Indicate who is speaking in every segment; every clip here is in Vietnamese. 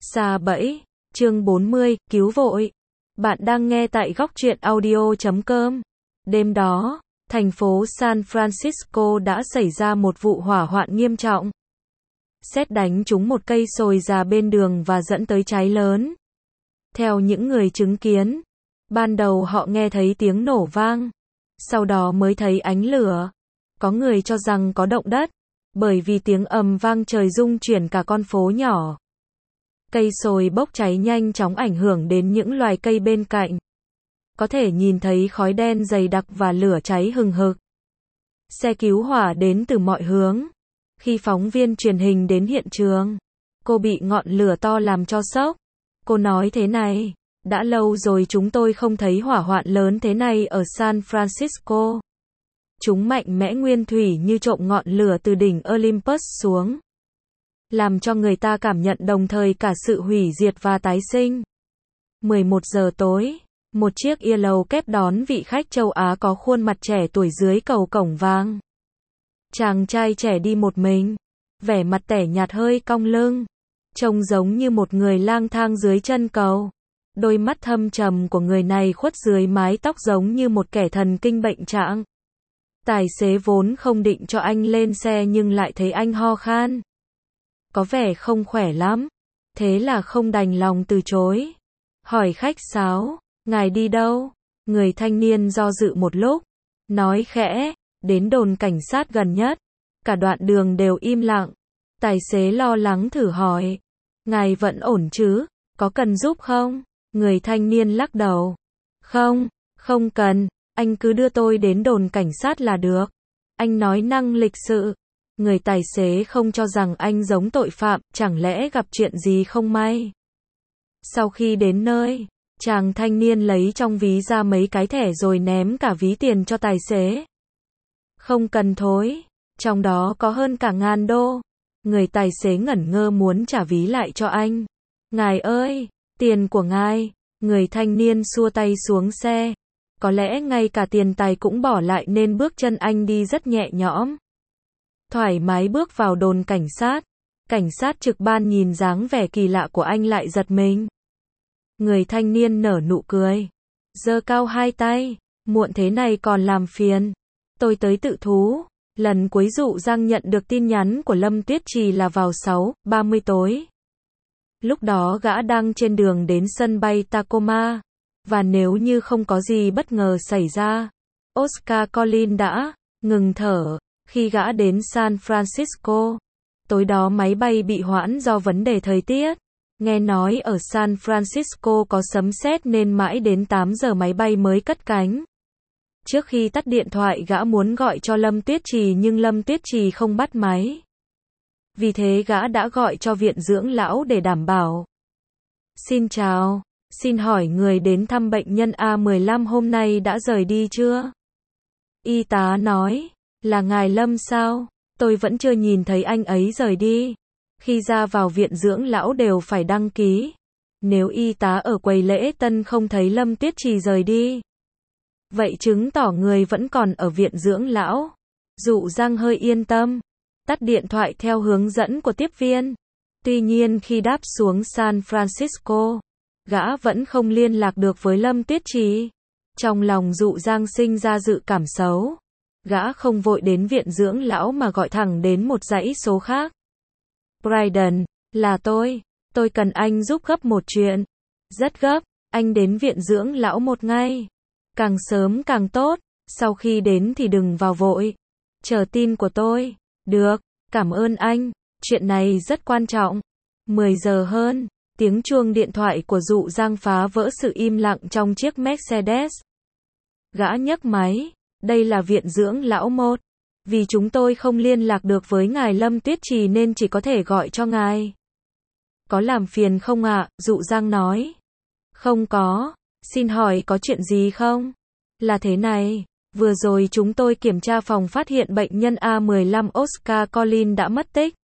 Speaker 1: Sa bẫy, chương 40, cứu vội. Bạn đang nghe tại góc truyện audio.com. Đêm đó, thành phố San Francisco đã xảy ra một vụ hỏa hoạn nghiêm trọng. Sét đánh trúng một cây sồi già bên đường và dẫn tới cháy lớn. Theo những người chứng kiến, ban đầu họ nghe thấy tiếng nổ vang, sau đó mới thấy ánh lửa. Có người cho rằng có động đất, bởi vì tiếng ầm vang trời rung chuyển cả con phố nhỏ. Cây sồi bốc cháy nhanh chóng ảnh hưởng đến những loài cây bên cạnh. Có thể nhìn thấy khói đen dày đặc và lửa cháy hừng hực. Xe cứu hỏa đến từ mọi hướng. Khi phóng viên truyền hình đến hiện trường, cô bị ngọn lửa to làm cho sốc. Cô nói thế này, đã lâu rồi chúng tôi không thấy hỏa hoạn lớn thế này ở San Francisco. Chúng mạnh mẽ nguyên thủy như trộm ngọn lửa từ đỉnh Olympus xuống, làm cho người ta cảm nhận đồng thời cả sự hủy diệt và tái sinh. 11 giờ tối, một chiếc yellow kép đón vị khách châu Á có khuôn mặt trẻ tuổi dưới cầu cổng vàng. Chàng trai trẻ đi một mình, vẻ mặt tẻ nhạt hơi cong lưng, trông giống như một người lang thang dưới chân cầu. Đôi mắt thâm trầm của người này khuất dưới mái tóc giống như một kẻ thần kinh bệnh trạng. Tài xế vốn không định cho anh lên xe nhưng lại thấy anh ho khan, có vẻ không khỏe lắm, thế là không đành lòng từ chối. Hỏi khách sáo, ngài đi đâu? Người thanh niên do dự một lúc, nói khẽ, đến đồn cảnh sát gần nhất. Cả đoạn đường đều im lặng. Tài xế lo lắng thử hỏi, ngài vẫn ổn chứ? Có cần giúp không? Người thanh niên lắc đầu. Không, không cần, anh cứ đưa tôi đến đồn cảnh sát là được. Anh nói năng lịch sự. Người tài xế không cho rằng anh giống tội phạm, chẳng lẽ gặp chuyện gì không may. Sau khi đến nơi, chàng thanh niên lấy trong ví ra mấy cái thẻ rồi ném cả ví tiền cho tài xế. Không cần thối, trong đó có hơn cả $1000. Người tài xế ngẩn ngơ muốn trả ví lại cho anh. Ngài ơi, tiền của ngài. Người thanh niên xua tay xuống xe. Có lẽ ngay cả tiền tài cũng bỏ lại nên bước chân anh đi rất nhẹ nhõm. Thoải mái bước vào đồn cảnh sát. Cảnh sát trực ban nhìn dáng vẻ kỳ lạ của anh lại giật mình. Người thanh niên nở nụ cười, giơ cao hai tay, muộn thế này còn làm phiền. Tôi tới tự thú. Lần cuối Dụ Giang nhận được tin nhắn của Lâm Tuyết Trì là vào 6:30 tối. Lúc đó gã đang trên đường đến sân bay Tacoma. Và nếu như không có gì bất ngờ xảy ra, Oscar Collins đã ngừng thở khi gã đến San Francisco. Tối đó máy bay bị hoãn do vấn đề thời tiết. Nghe nói ở San Francisco có sấm sét nên mãi đến 8 giờ máy bay mới cất cánh. Trước khi tắt điện thoại gã muốn gọi cho Lâm Tuyết Trì nhưng Lâm Tuyết Trì không bắt máy. Vì thế gã đã gọi cho viện dưỡng lão để đảm bảo. Xin chào, xin hỏi người đến thăm bệnh nhân A15 hôm nay đã rời đi chưa? Y tá nói, là ngài Lâm sao? Tôi vẫn chưa nhìn thấy anh ấy rời đi. Khi ra vào viện dưỡng lão đều phải đăng ký. Nếu y tá ở quầy lễ tân không thấy Lâm Tuyết Trì rời đi, vậy chứng tỏ người vẫn còn ở viện dưỡng lão. Dụ Giang hơi yên tâm, tắt điện thoại theo hướng dẫn của tiếp viên. Tuy nhiên khi đáp xuống San Francisco, gã vẫn không liên lạc được với Lâm Tuyết Trì. Trong lòng Dụ Giang sinh ra dự cảm xấu. Gã không vội đến viện dưỡng lão mà gọi thẳng đến một dãy số khác. Brydon, là tôi cần anh giúp gấp một chuyện. Rất gấp, anh đến viện dưỡng lão một ngày. Càng sớm càng tốt, sau khi đến thì đừng vào vội. Chờ tin của tôi. Được, cảm ơn anh, chuyện này rất quan trọng. 10 giờ hơn, tiếng chuông điện thoại của Dụ Giang phá vỡ sự im lặng trong chiếc Mercedes. Gã nhấc máy, đây là viện dưỡng lão 1. Vì chúng tôi không liên lạc được với ngài Lâm Tuyết Trì nên chỉ có thể gọi cho ngài. Có làm phiền không ạ? Dụ Giang nói. Không có, xin hỏi có chuyện gì không? Là thế này, vừa rồi chúng tôi kiểm tra phòng phát hiện bệnh nhân A15 Oscar Collins đã mất tích.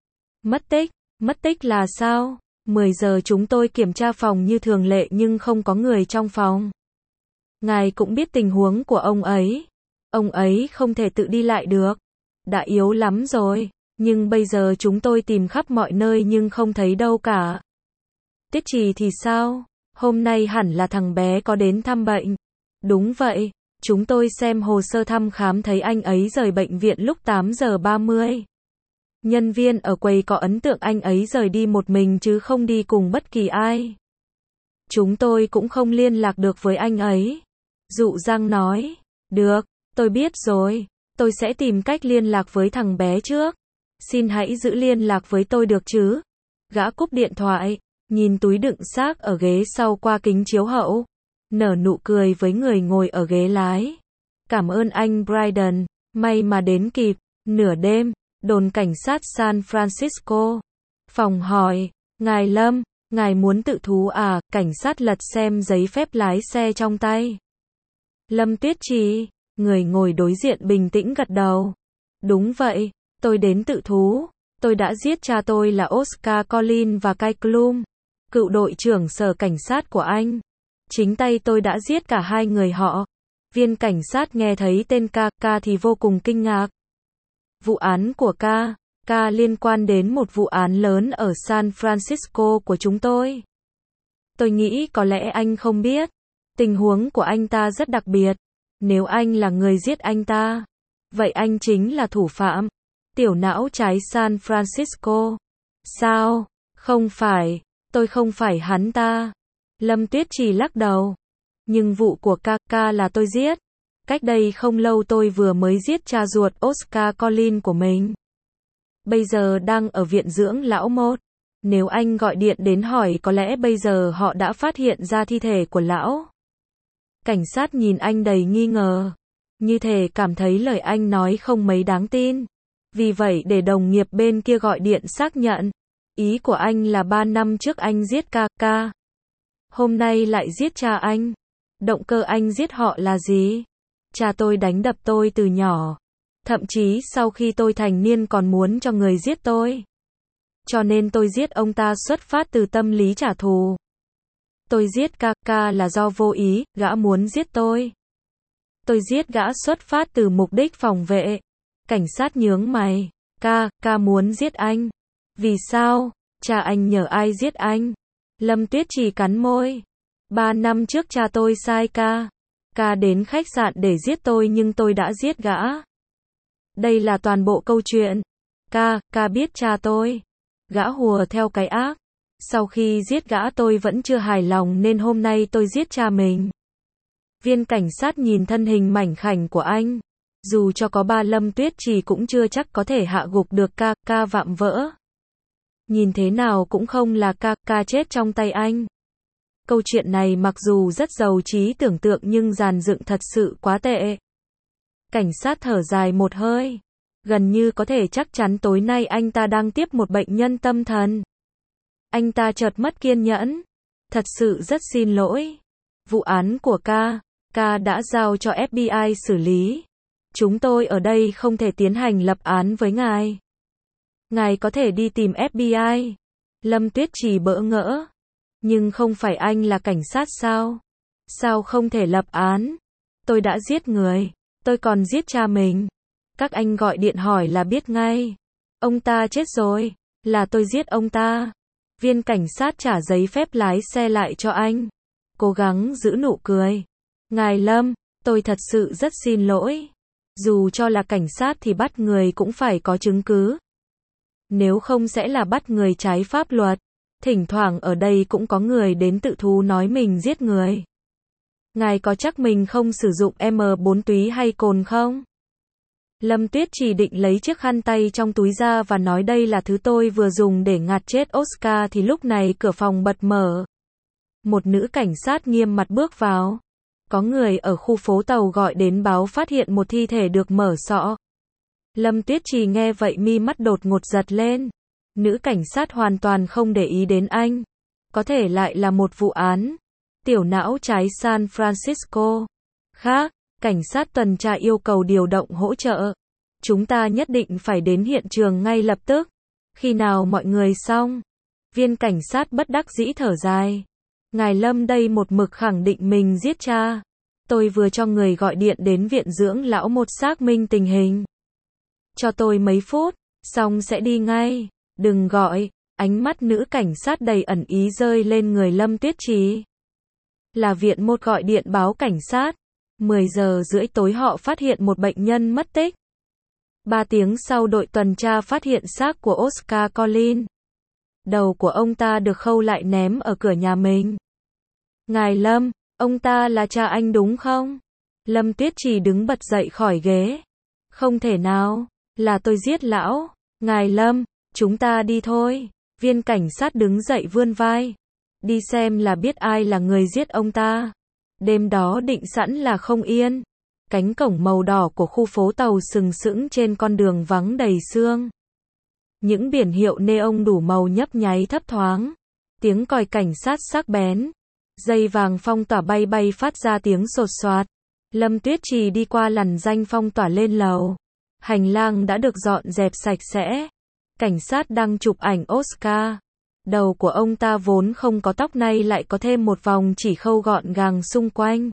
Speaker 1: Mất tích là sao? 10 giờ chúng tôi kiểm tra phòng như thường lệ nhưng không có người trong phòng. Ngài cũng biết tình huống của ông ấy. Ông ấy không thể tự đi lại được. Đã yếu lắm rồi. Nhưng bây giờ chúng tôi tìm khắp mọi nơi nhưng không thấy đâu cả. Tiết Trì thì sao? Hôm nay hẳn là thằng bé có đến thăm bệnh. Đúng vậy, chúng tôi xem hồ sơ thăm khám thấy anh ấy rời bệnh viện lúc 8 giờ 30. Nhân viên ở quầy có ấn tượng anh ấy rời đi một mình chứ không đi cùng bất kỳ ai. Chúng tôi cũng không liên lạc được với anh ấy. Dụ Giang nói, được, tôi biết rồi, tôi sẽ tìm cách liên lạc với thằng bé trước. Xin hãy giữ liên lạc với tôi được chứ? Gã cúp điện thoại, nhìn túi đựng xác ở ghế sau qua kính chiếu hậu, nở nụ cười với người ngồi ở ghế lái. Cảm ơn anh Brydon, may mà đến kịp. Nửa đêm, đồn cảnh sát San Francisco. Phòng hỏi, ngài Lâm, ngài muốn tự thú à? Cảnh sát lật xem giấy phép lái xe trong tay. Lâm Tuyết Trì, người ngồi đối diện bình tĩnh gật đầu. Đúng vậy, tôi đến tự thú. Tôi đã giết cha tôi là Oscar Collins và Kai Klum, cựu đội trưởng sở cảnh sát của anh. Chính tay tôi đã giết cả hai người họ. Viên cảnh sát nghe thấy tên K thì vô cùng kinh ngạc. Vụ án của K liên quan đến một vụ án lớn ở San Francisco của chúng tôi. Tôi nghĩ có lẽ anh không biết. Tình huống của anh ta rất đặc biệt. Nếu anh là người giết anh ta, vậy anh chính là thủ phạm. Tiểu não trái San Francisco. Sao? Không phải, tôi không phải hắn ta. Lâm Tuyết Trì lắc đầu. Nhưng vụ của K là tôi giết. Cách đây không lâu tôi vừa mới giết cha ruột Oscar Collins của mình. Bây giờ đang ở viện dưỡng lão 1. Nếu anh gọi điện đến hỏi có lẽ bây giờ họ đã phát hiện ra thi thể của lão. Cảnh sát nhìn anh đầy nghi ngờ. Như thể cảm thấy lời anh nói không mấy đáng tin. Vì vậy để đồng nghiệp bên kia gọi điện xác nhận. Ý của anh là 3 năm trước anh giết K. Hôm nay lại giết cha anh. Động cơ anh giết họ là gì? Cha tôi đánh đập tôi từ nhỏ. Thậm chí sau khi tôi thành niên còn muốn cho người giết tôi. Cho nên tôi giết ông ta xuất phát từ tâm lý trả thù. Tôi giết K là do vô ý, gã muốn giết tôi. Tôi giết gã xuất phát từ mục đích phòng vệ. Cảnh sát nhướng mày. K muốn giết anh. Vì sao? Cha anh nhờ ai giết anh? Lâm Tuyết Trì cắn môi. 3 năm trước cha tôi sai K đến khách sạn để giết tôi nhưng tôi đã giết gã. Đây là toàn bộ câu chuyện. K biết cha tôi. Gã hùa theo cái ác. Sau khi giết gã tôi vẫn chưa hài lòng nên hôm nay tôi giết cha mình. Viên cảnh sát nhìn thân hình mảnh khảnh của anh. Dù cho có 3 Lâm Tuyết Trì cũng chưa chắc có thể hạ gục được K vạm vỡ. Nhìn thế nào cũng không là K chết trong tay anh. Câu chuyện này mặc dù rất giàu trí tưởng tượng nhưng dàn dựng thật sự quá tệ. Cảnh sát thở dài một hơi. Gần như có thể chắc chắn tối nay anh ta đang tiếp một bệnh nhân tâm thần. Anh ta chợt mất kiên nhẫn. Thật sự rất xin lỗi. Vụ án của K đã giao cho FBI xử lý. Chúng tôi ở đây không thể tiến hành lập án với ngài. Ngài có thể đi tìm FBI. Lâm Tuyết Trì bỡ ngỡ. Nhưng không phải anh là cảnh sát sao? Sao không thể lập án? Tôi đã giết người. Tôi còn giết cha mình. Các anh gọi điện hỏi là biết ngay. Ông ta chết rồi. Là tôi giết ông ta. Viên cảnh sát trả giấy phép lái xe lại cho anh. Cố gắng giữ nụ cười. Ngài Lâm, tôi thật sự rất xin lỗi. Dù cho là cảnh sát thì bắt người cũng phải có chứng cứ. Nếu không sẽ là bắt người trái pháp luật. Thỉnh thoảng ở đây cũng có người đến tự thú nói mình giết người. Ngài có chắc mình không sử dụng M4 túy hay cồn không? Lâm Tuyết Trì định lấy chiếc khăn tay trong túi ra và nói đây là thứ tôi vừa dùng để ngạt chết Oscar thì lúc này cửa phòng bật mở. Một nữ cảnh sát nghiêm mặt bước vào. Có người ở khu phố tàu gọi đến báo phát hiện một thi thể được mở sọ. Lâm Tuyết Trì nghe vậy mi mắt đột ngột giật lên. Nữ cảnh sát hoàn toàn không để ý đến anh. Có thể lại là một vụ án. Tiểu não trái San Francisco. Khác, cảnh sát tuần tra yêu cầu điều động hỗ trợ. Chúng ta nhất định phải đến hiện trường ngay lập tức. Khi nào mọi người xong? Viên cảnh sát bất đắc dĩ thở dài. Ngài Lâm đây một mực khẳng định mình giết cha. Tôi vừa cho người gọi điện đến viện dưỡng lão 1 xác minh tình hình. Cho tôi mấy phút, xong sẽ đi ngay. Đừng gọi, Ánh mắt nữ cảnh sát đầy ẩn ý rơi lên người Lâm Tuyết Trì. Là viện một gọi điện báo cảnh sát. 10 giờ rưỡi tối họ phát hiện một bệnh nhân mất tích. 3 tiếng sau đội tuần tra phát hiện xác của Oscar Collins. Đầu của ông ta được khâu lại ném ở cửa nhà mình. Ngài Lâm, ông ta là cha anh đúng không? Lâm Tuyết Trì đứng bật dậy khỏi ghế. Không thể nào, là tôi giết lão. Ngài Lâm, chúng ta đi thôi. Viên cảnh sát đứng dậy vươn vai. Đi xem là biết ai là người giết ông ta. Đêm đó định sẵn là không yên. Cánh cổng màu đỏ của khu phố tàu sừng sững trên con đường vắng đầy sương. Những biển hiệu neon đủ màu nhấp nháy thấp thoáng. Tiếng còi cảnh sát sắc bén. Dây vàng phong tỏa bay bay phát ra tiếng sột soạt. Lâm Tuyết Trì đi qua lằn ranh phong tỏa lên lầu. Hành lang đã được dọn dẹp sạch sẽ. Cảnh sát đang chụp ảnh Oscar. Đầu của ông ta vốn không có tóc nay lại có thêm một vòng chỉ khâu gọn gàng xung quanh.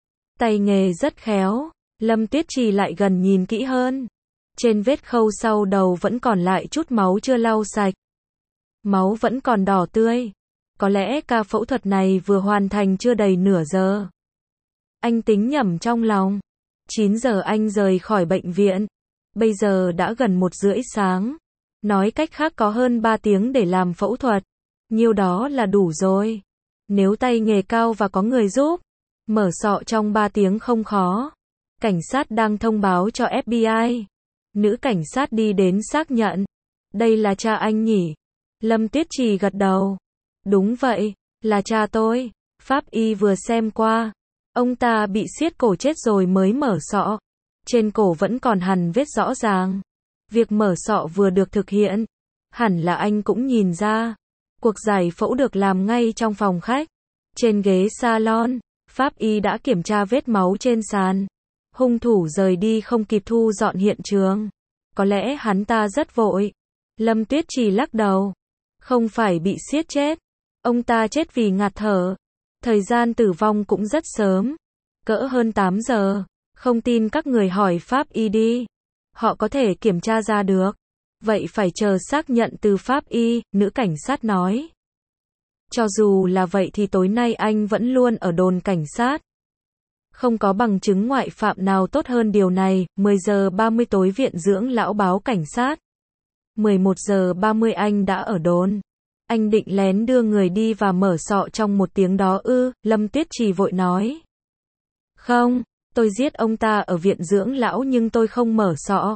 Speaker 1: Tay nghề rất khéo. Lâm Tuyết Trì lại gần nhìn kỹ hơn. Trên vết khâu sau đầu vẫn còn lại chút máu chưa lau sạch. Máu vẫn còn đỏ tươi. Có lẽ ca phẫu thuật này vừa hoàn thành chưa đầy nửa giờ. Anh tính nhẩm trong lòng. 9 giờ anh rời khỏi bệnh viện. Bây giờ đã gần 1:30 sáng. Nói cách khác có hơn 3 tiếng để làm phẫu thuật. Nhiêu đó là đủ rồi. Nếu tay nghề cao và có người giúp, mở sọ trong 3 tiếng không khó. Cảnh sát đang thông báo cho FBI. Nữ cảnh sát đi đến xác nhận. Đây là cha anh nhỉ? Lâm Tuyết Trì gật đầu. Đúng vậy, là cha tôi. Pháp y vừa xem qua. Ông ta bị siết cổ chết rồi mới mở sọ. Trên cổ vẫn còn hằn vết rõ ràng. Việc mở sọ vừa được thực hiện. Hẳn là anh cũng nhìn ra. Cuộc giải phẫu được làm ngay trong phòng khách. Trên ghế salon, pháp y đã kiểm tra vết máu trên sàn. Hung thủ rời đi không kịp thu dọn hiện trường. Có lẽ hắn ta rất vội. Lâm Tuyết Trì lắc đầu. Không phải bị siết chết. Ông ta chết vì ngạt thở. Thời gian tử vong cũng rất sớm. Cỡ hơn 8 giờ. Không tin các người hỏi pháp y đi. Họ có thể kiểm tra ra được. Vậy phải chờ xác nhận từ pháp y, nữ cảnh sát nói. Cho dù là vậy thì tối nay anh vẫn luôn ở đồn cảnh sát. Không có bằng chứng ngoại phạm nào tốt hơn điều này. 10 giờ 30 tối viện dưỡng lão báo cảnh sát. 11 giờ 30 anh đã ở đồn. Anh định lén đưa người đi và mở sọ trong 1 tiếng đó ư? Lâm Tuyết Trì vội nói. Không, tôi giết ông ta ở viện dưỡng lão nhưng tôi không mở sọ.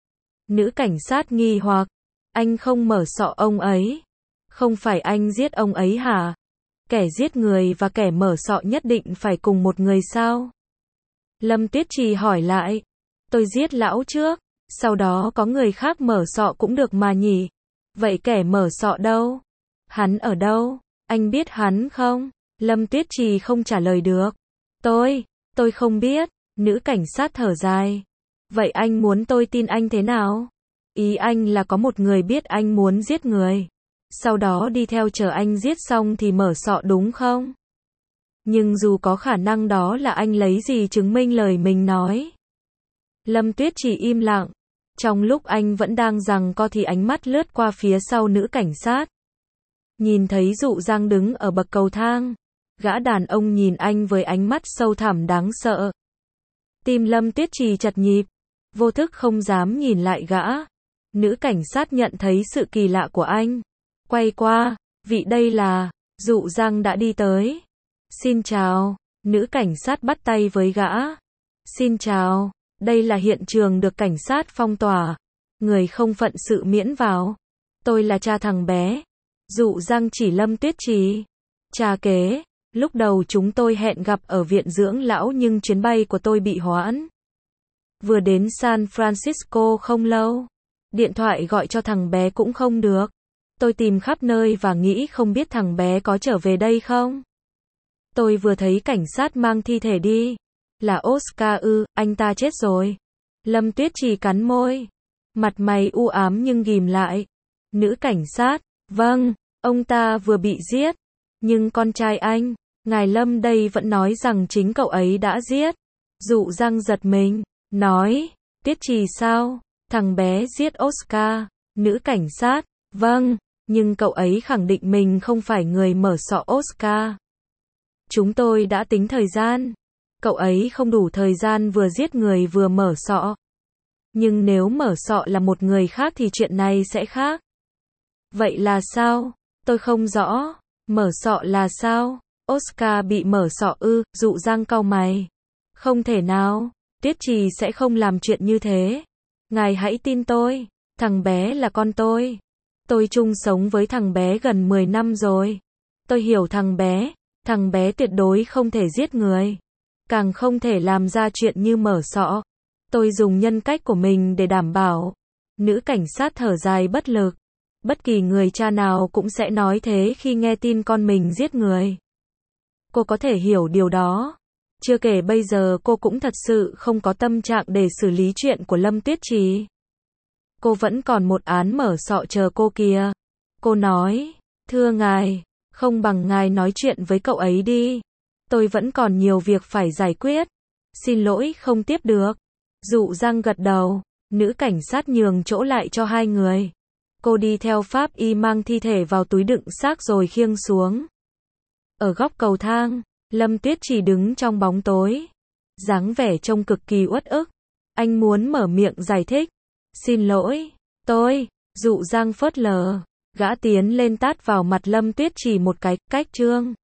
Speaker 1: Nữ cảnh sát nghi hoặc. Anh không mở sọ ông ấy. Không phải anh giết ông ấy hả? Kẻ giết người và kẻ mở sọ nhất định phải cùng một người sao? Lâm Tuyết Trì hỏi lại. Tôi giết lão trước. Sau đó có người khác mở sọ cũng được mà nhỉ? Vậy kẻ mở sọ đâu? Hắn ở đâu? Anh biết hắn không? Lâm Tuyết Trì không trả lời được. Tôi không biết. Nữ cảnh sát thở dài. Vậy anh muốn tôi tin anh thế nào? Ý anh là có một người biết anh muốn giết người. Sau đó đi theo chờ anh giết xong thì mở sọ đúng không? Nhưng dù có khả năng đó là anh lấy gì chứng minh lời mình nói? Lâm Tuyết Trì im lặng. Trong lúc anh vẫn đang giằng co thì ánh mắt lướt qua phía sau nữ cảnh sát. Nhìn thấy Dụ Giang đứng ở bậc cầu thang. Gã đàn ông nhìn anh với ánh mắt sâu thẳm đáng sợ. Tim Lâm Tuyết Trì chật nhịp. Vô thức không dám nhìn lại gã. Nữ cảnh sát nhận thấy sự kỳ lạ của anh. Quay qua, vị đây là, Dụ Giang đã đi tới. Xin chào, nữ cảnh sát bắt tay với gã. Xin chào, đây là hiện trường được cảnh sát phong tỏa. Người không phận sự miễn vào. Tôi là cha thằng bé. Dụ Giang chỉ Lâm Tuyết Trì. Cha kế, lúc đầu chúng tôi hẹn gặp ở viện dưỡng lão nhưng chuyến bay của tôi bị hoãn. Vừa đến San Francisco không lâu. Điện thoại gọi cho thằng bé cũng không được. Tôi tìm khắp nơi và nghĩ không biết thằng bé có trở về đây không. Tôi vừa thấy cảnh sát mang thi thể đi. Là Oscar ư? Anh ta chết rồi. Lâm Tuyết Trì cắn môi. Mặt mày u ám nhưng ghim lại. Nữ cảnh sát. Vâng, ông ta vừa bị giết. Nhưng con trai anh, ngài Lâm đây vẫn nói rằng chính cậu ấy đã giết. Dụ Giang giật mình. Nói. Tuyết Trì sao? Thằng bé giết Oscar. Nữ cảnh sát. Vâng. Nhưng cậu ấy khẳng định mình không phải người mở sọ Oscar. Chúng tôi đã tính thời gian. Cậu ấy không đủ thời gian vừa giết người vừa mở sọ. Nhưng nếu mở sọ là một người khác thì chuyện này sẽ khác. Vậy là sao? Tôi không rõ. Mở sọ là sao? Oscar bị mở sọ ư? Dụ Giang cau mày. Không thể nào. Tuyết Trì sẽ không làm chuyện như thế. Ngài hãy tin tôi. Thằng bé là con tôi. Tôi chung sống với thằng bé gần 10 năm rồi. Tôi hiểu thằng bé. Thằng bé tuyệt đối không thể giết người. Càng không thể làm ra chuyện như mở sọ. Tôi dùng nhân cách của mình để đảm bảo. Nữ cảnh sát thở dài bất lực. Bất kỳ người cha nào cũng sẽ nói thế khi nghe tin con mình giết người. Cô có thể hiểu điều đó. Chưa kể bây giờ cô cũng thật sự không có tâm trạng để xử lý chuyện của Lâm Tuyết Trì. Cô vẫn còn một án mở sọ chờ cô kìa. Cô nói, thưa ngài, không bằng ngài nói chuyện với cậu ấy đi. Tôi vẫn còn nhiều việc phải giải quyết. Xin lỗi không tiếp được. Dụ Giang gật đầu. Nữ cảnh sát nhường chỗ lại cho hai người. Cô đi theo pháp y mang thi thể vào túi đựng xác rồi khiêng xuống. Ở góc cầu thang, Lâm Tuyết Trì đứng trong bóng tối. Dáng vẻ trông cực kỳ uất ức. Anh muốn mở miệng giải thích. Xin lỗi, Dụ Giang phớt lờ. Gã tiến lên tát vào mặt Lâm Tuyết Trì một cái, cách trương.